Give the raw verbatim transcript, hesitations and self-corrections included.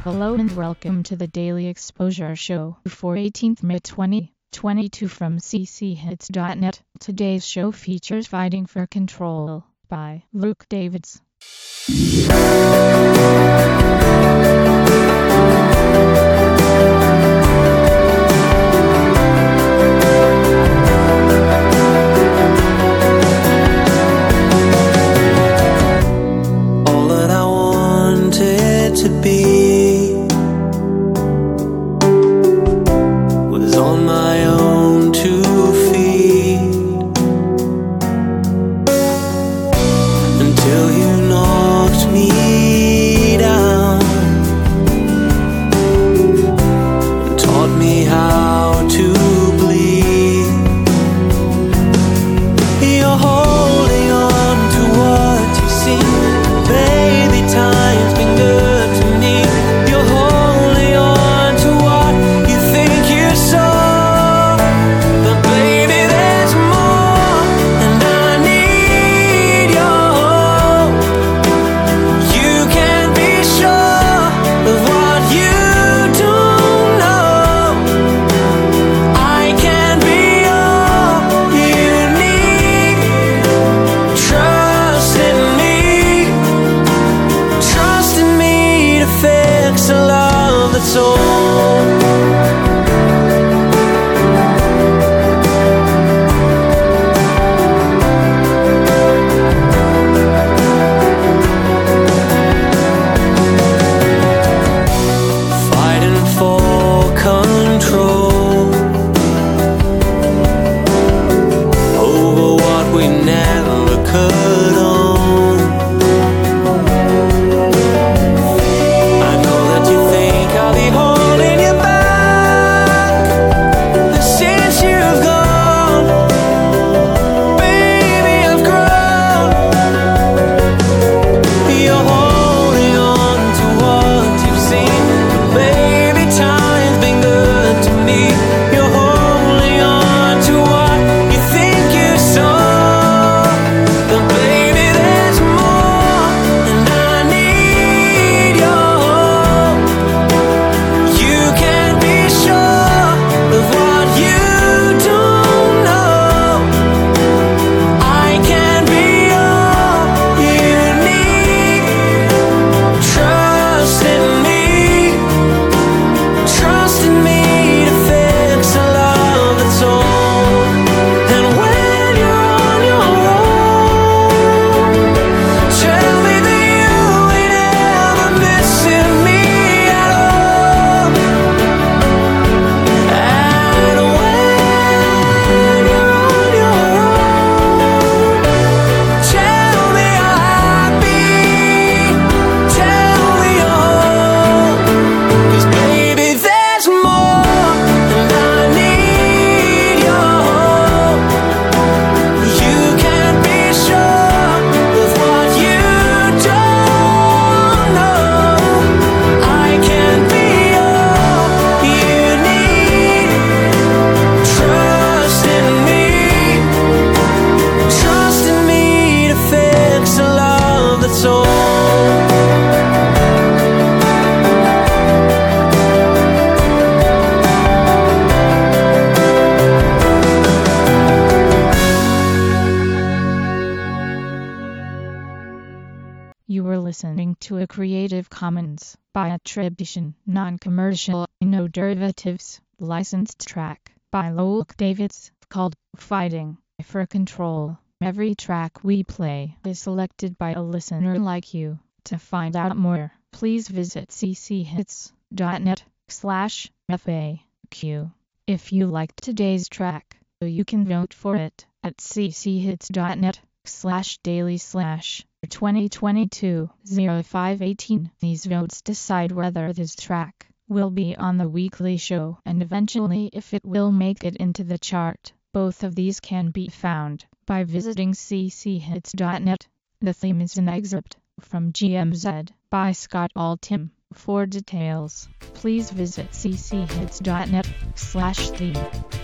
Hello and welcome to the Daily Exposure Show for eighteenth May twenty twenty-two from c c hits dot net. Today's show features Fighting for Control by Luke Davids. All that I wanted to be was on my own two feet until you knocked me down and taught me how to bleed. You're holding on to what you see. Baby, time's been good to me. You're holding on to what you think you saw, but baby, there's more, and I need your hope. You can be sure of what you don't know. I can be all you need. Trust in me. Trust in me to fix a love that's old. Fighting for control over what we never could own. I know that you think I'll be holding you back, but since you've gone, baby, I've grown. You're holding on to what you've seen, baby, time's been good to me. You're holding on to what you think you saw, but baby, there's more, and I need your hope. You can be sure of what you don't know. I can be all you need. Trust in me. Trust in me to fix a love that's old. And when you're on your own, tell me that you ain't ever missing me at all. And when you're on your own, tell me you're happy. Tell me you're whole. 'Cause baby, there's more, and I need your hope. You can be sure of what you don't know. I can be all you need. Trust in me. Trust in me to fix a love that's old. You were listening to a Creative Commons by attribution, non-commercial, no derivatives, licensed track by Luke Davids called Fighting for Control. Every track we play is selected by a listener like you. To find out more, please visit c c hits dot net slash F A Q. If you liked today's track, you can vote for it at c c hits dot net slash daily slash twenty twenty-two oh five eighteen. These votes decide whether this track will be on the weekly show and eventually if it will make it into the chart. Both of these can be found by visiting c c hits dot net. The theme is an excerpt from G M Z by Scott Altham. For details, please visit c c hits dot net slash theme.